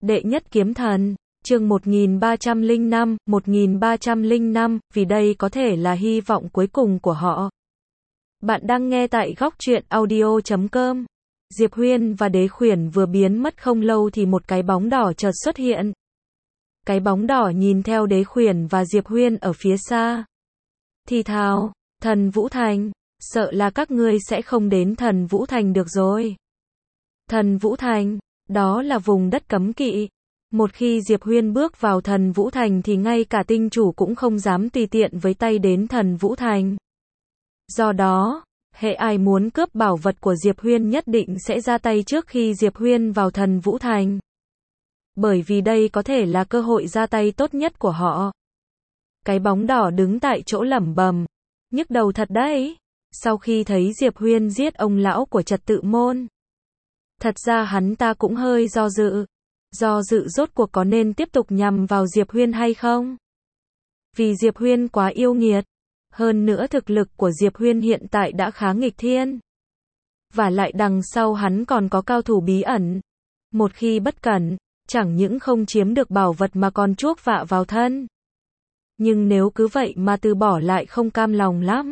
Đệ nhất kiếm thần, chương 1305, vì đây có thể là hy vọng cuối cùng của họ. Bạn đang nghe tại góc truyện audio.com. Diệp Huyên và Đế Khuyển vừa biến mất không lâu thì một cái bóng đỏ chợt xuất hiện. Cái bóng đỏ nhìn theo Đế Khuyển và Diệp Huyên ở phía xa. Thì thào, Thần Vũ Thành, sợ là các ngươi sẽ không đến Thần Vũ Thành được rồi. Thần Vũ Thành, đó là vùng đất cấm kỵ. Một khi Diệp Huyên bước vào Thần Vũ Thành thì ngay cả tinh chủ cũng không dám tùy tiện với tay đến Thần Vũ Thành. Do đó, hễ ai muốn cướp bảo vật của Diệp Huyên nhất định sẽ ra tay trước khi Diệp Huyên vào Thần Vũ Thành. Bởi vì đây có thể là cơ hội ra tay tốt nhất của họ. Cái bóng đỏ đứng tại chỗ lẩm bẩm, nhức đầu thật đấy. Sau khi thấy Diệp Huyên giết ông lão của Trật Tự Môn, thật ra hắn ta cũng hơi do dự. Do dự rốt cuộc có nên tiếp tục nhằm vào Diệp Huyên hay không? Vì Diệp Huyên quá yêu nghiệt. Hơn nữa thực lực của Diệp Huyên hiện tại đã khá nghịch thiên. Và lại đằng sau hắn còn có cao thủ bí ẩn. Một khi bất cẩn, chẳng những không chiếm được bảo vật mà còn chuốc vạ vào thân. Nhưng nếu cứ vậy mà từ bỏ lại không cam lòng lắm.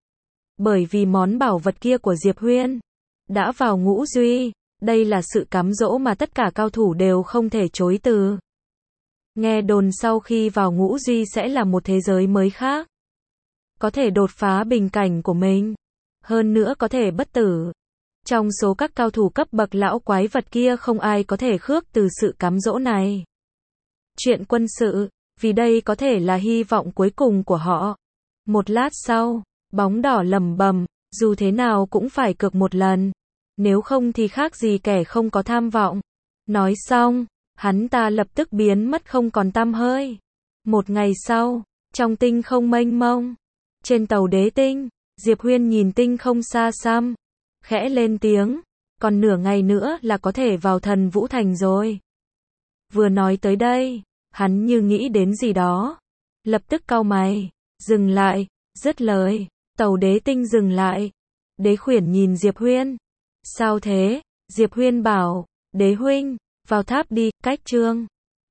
Bởi vì món bảo vật kia của Diệp Huyên đã vào ngũ duy. Đây là sự cám dỗ mà tất cả cao thủ đều không thể chối từ. Nghe đồn sau khi vào ngũ duy sẽ là một thế giới mới khác. Có thể đột phá bình cảnh của mình. Hơn nữa có thể bất tử. Trong số các cao thủ cấp bậc lão quái vật kia không ai có thể khước từ sự cám dỗ này. Chuyện quân sự, vì đây có thể là hy vọng cuối cùng của họ. Một lát sau, bóng đỏ lẩm bẩm, dù thế nào cũng phải cược một lần. Nếu không thì khác gì kẻ không có tham vọng. Nói xong, hắn ta lập tức biến mất không còn tăm hơi. Một ngày sau, trong tinh không mênh mông, trên tàu đế tinh, Diệp Huyên nhìn tinh không xa xăm, khẽ lên tiếng, còn nửa ngày nữa là có thể vào Thần Vũ Thành rồi. Vừa nói tới đây, hắn như nghĩ đến gì đó, lập tức cau mày, dừng lại, dứt lời, tàu đế tinh dừng lại. Đế Khuyển nhìn Diệp Huyên. Sao thế? Diệp Huyên bảo, Đế huynh, vào tháp đi, cách chương.